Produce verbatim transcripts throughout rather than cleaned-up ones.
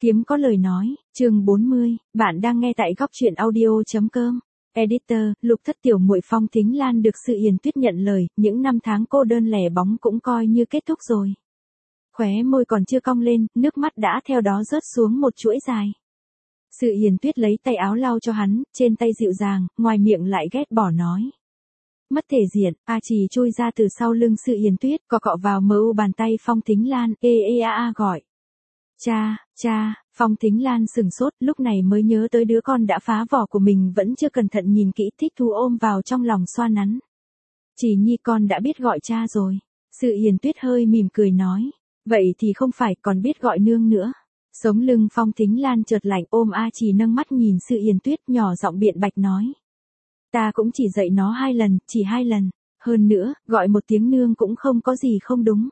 Kiếm có lời nói, chương bốn mươi, bạn đang nghe tại góc truyện audio.com. Editor, Lục Thất tiểu muội Phong Thính Lan được Sự Hiền Tuyết nhận lời, những năm tháng cô đơn lẻ bóng cũng coi như kết thúc rồi. Khóe môi còn chưa cong lên, nước mắt đã theo đó rớt xuống một chuỗi dài. Sự Hiền Tuyết lấy tay áo lau cho hắn, trên tay dịu dàng, ngoài miệng lại ghét bỏ nói. Mất thể diện, A Trì chui ra từ sau lưng Sự Hiền Tuyết, cọ cọ vào mờ u bàn tay Phong Thính Lan, ê ê a a gọi. Cha, cha, Phong Thính Lan sừng sốt, lúc này mới nhớ tới đứa con đã phá vỏ của mình vẫn chưa cẩn thận nhìn kỹ, thích thú ôm vào trong lòng xoa nắn. Chỉ nhi con đã biết gọi cha rồi. Sự Hiền Tuyết hơi mỉm cười nói. Vậy thì không phải, còn biết gọi nương nữa. Sống lưng Phong Thính Lan chợt lạnh, ôm A Trì nâng mắt nhìn Sự Hiền Tuyết, nhỏ giọng biện bạch nói. Ta cũng chỉ dạy nó hai lần, chỉ hai lần. Hơn nữa, gọi một tiếng nương cũng không có gì không đúng.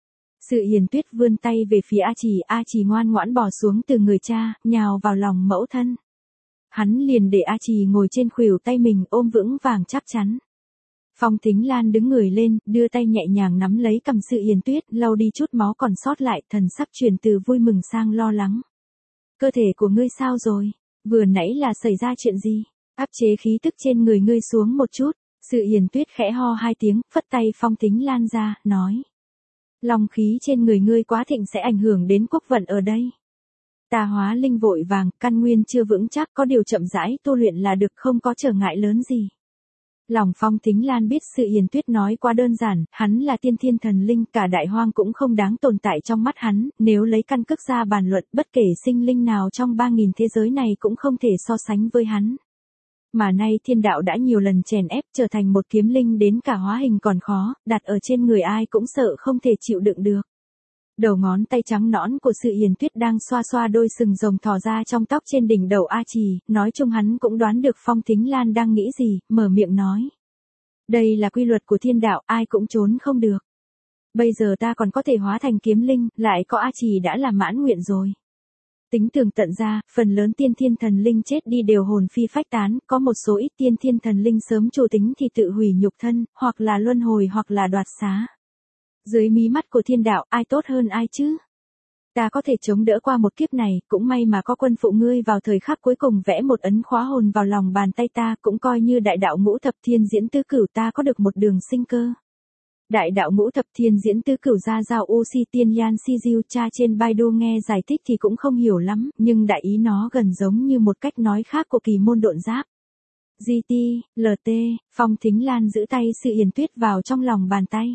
Sự Hiền Tuyết vươn tay về phía A Trì, A Trì ngoan ngoãn bò xuống từ người cha, nhào vào lòng mẫu thân. Hắn liền để A Trì ngồi trên khuỷu tay mình, ôm vững vàng chắc chắn. Phong Thính Lan đứng người lên, đưa tay nhẹ nhàng nắm lấy cằm Sự Hiền Tuyết, lau đi chút máu còn sót lại, thần sắc chuyển từ vui mừng sang lo lắng. Cơ thể của ngươi sao rồi? Vừa nãy là xảy ra chuyện gì? Áp chế khí tức trên người ngươi xuống một chút. Sự Hiền Tuyết khẽ ho hai tiếng, phất tay Phong Thính Lan ra, nói. Long khí trên người ngươi quá thịnh sẽ ảnh hưởng đến quốc vận ở đây. Ta hóa linh vội vàng, căn nguyên chưa vững chắc, có điều chậm rãi tu luyện là được, không có trở ngại lớn gì. Lòng Phong Thính Lan biết Sự Hiền Tuyết nói quá đơn giản, hắn là tiên thiên thần linh, cả đại hoang cũng không đáng tồn tại trong mắt hắn, nếu lấy căn cước ra bàn luận, bất kể sinh linh nào trong ba nghìn thế giới này cũng không thể so sánh với hắn. Mà nay thiên đạo đã nhiều lần chèn ép, trở thành một kiếm linh đến cả hóa hình còn khó, đặt ở trên người ai cũng sợ không thể chịu đựng được. Đầu ngón tay trắng nõn của Sự Hiền Tuyết đang xoa xoa đôi sừng rồng thò ra trong tóc trên đỉnh đầu A Trì, nói chung hắn cũng đoán được Phong Thính Lan đang nghĩ gì, mở miệng nói. Đây là quy luật của thiên đạo, ai cũng trốn không được. Bây giờ ta còn có thể hóa thành kiếm linh, lại có A Trì đã là mãn nguyện rồi. Tính tường tận ra, phần lớn tiên thiên thần linh chết đi đều hồn phi phách tán, có một số ít tiên thiên thần linh sớm chủ tính thì tự hủy nhục thân, hoặc là luân hồi hoặc là đoạt xá. Dưới mí mắt của thiên đạo, ai tốt hơn ai chứ? Ta có thể chống đỡ qua một kiếp này, cũng may mà có quân phụ ngươi vào thời khắc cuối cùng vẽ một ấn khóa hồn vào lòng bàn tay ta, cũng coi như đại đạo ngũ thập thiên diễn tứ cửu ta có được một đường sinh cơ. Đại đạo ngũ thập thiên diễn tứ cửu gia giao u si tiên yan si diêu, cha trên Baidu nghe giải thích thì cũng không hiểu lắm, nhưng đại ý nó gần giống như một cách nói khác của kỳ môn độn giáp. giê tê, lờ tê, Phong Thính Lan giữ tay Sự Hiền Tuyết vào trong lòng bàn tay.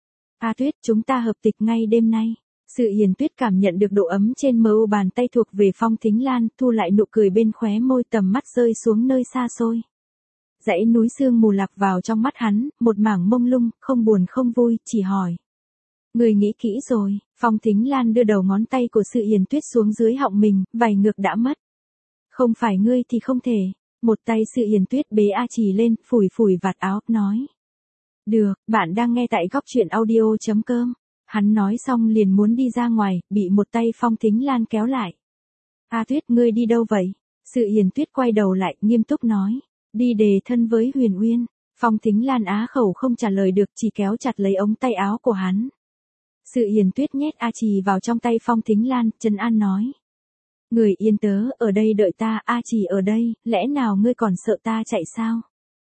A Tuyết, chúng ta hợp tịch ngay đêm nay. Sự Hiền Tuyết cảm nhận được độ ấm trên mờ u bàn tay thuộc về Phong Thính Lan, thu lại nụ cười bên khóe môi, tầm mắt rơi xuống nơi xa xôi. Dãy núi sương mù lạc vào trong mắt hắn, một mảng mông lung, không buồn không vui, chỉ hỏi. Người nghĩ kỹ rồi. Phong Thính Lan đưa đầu ngón tay của Sự Hiền Tuyết xuống dưới họng mình, vài ngược đã mất. Không phải ngươi thì không thể. Một tay Sự Hiền Tuyết bế A Trì lên, phủi phủi vạt áo, nói. Được, bạn đang nghe tại góc truyện audio.com. Hắn nói xong liền muốn đi ra ngoài, bị một tay Phong Thính Lan kéo lại. A Tuyết, ngươi đi đâu vậy? Sự Hiền Tuyết quay đầu lại, nghiêm túc nói. Đi đề thân với Huyền Uyên. Phong Thính Lan á khẩu không trả lời được, chỉ kéo chặt lấy ống tay áo của hắn. Sự Hiền Tuyết nhét A Trì vào trong tay Phong Thính Lan, trấn an nói. Người yên tớ, ở đây đợi ta, A Trì ở đây, lẽ nào ngươi còn sợ ta chạy sao?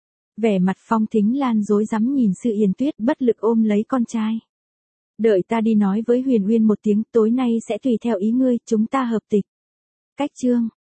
Vẻ mặt Phong Thính Lan rối rắm nhìn Sự Hiền Tuyết, bất lực ôm lấy con trai. Đợi ta đi nói với Huyền Uyên một tiếng, tối nay sẽ tùy theo ý ngươi, chúng ta hợp tịch. Cách chương.